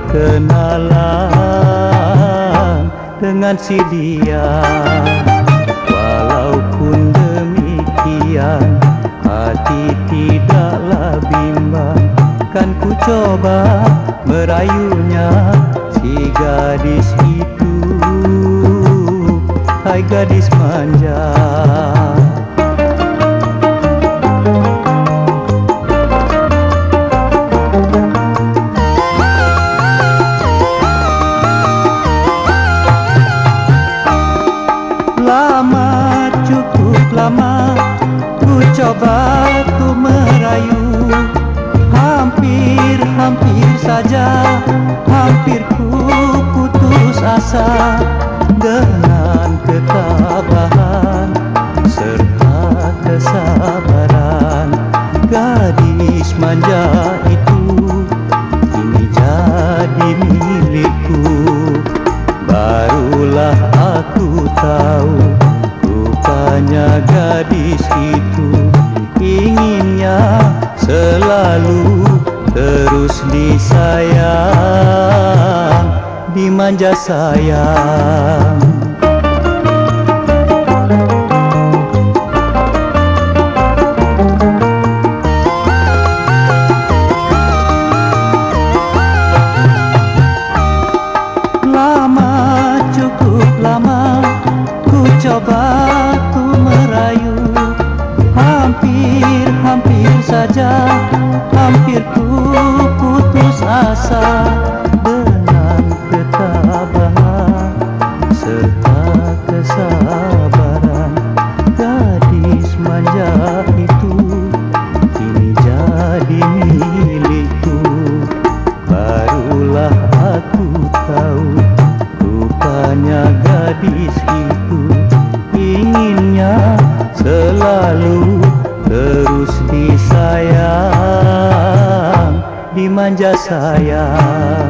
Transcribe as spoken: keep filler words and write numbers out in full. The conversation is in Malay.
berkenalan dengan si dia. Walaupun demikian hati tidaklah bimbang, kan ku coba merayunya si gadis itu. Hai gadis manja, lama, cukup lama ku coba ku merayu. Hampir-hampir saja, hampir ku putus asa. Dengan ketabahan serta kesabaran, gadis manja itu kini jadi milikku. Barulah aku tahu, rupanya gadis itu inginnya selalu terus disayang, dimanja sayang. Lama, cukup lama ku coba ku merayu. Hampir-hampir saja, hampir ku putus asa. Dengan ketabahan serta kesabaran, gadis manja itu kini jadi milikku. Barulah aku tahu, rupanya gadis itu inginnya selalu terus disayang, dimanja sayang.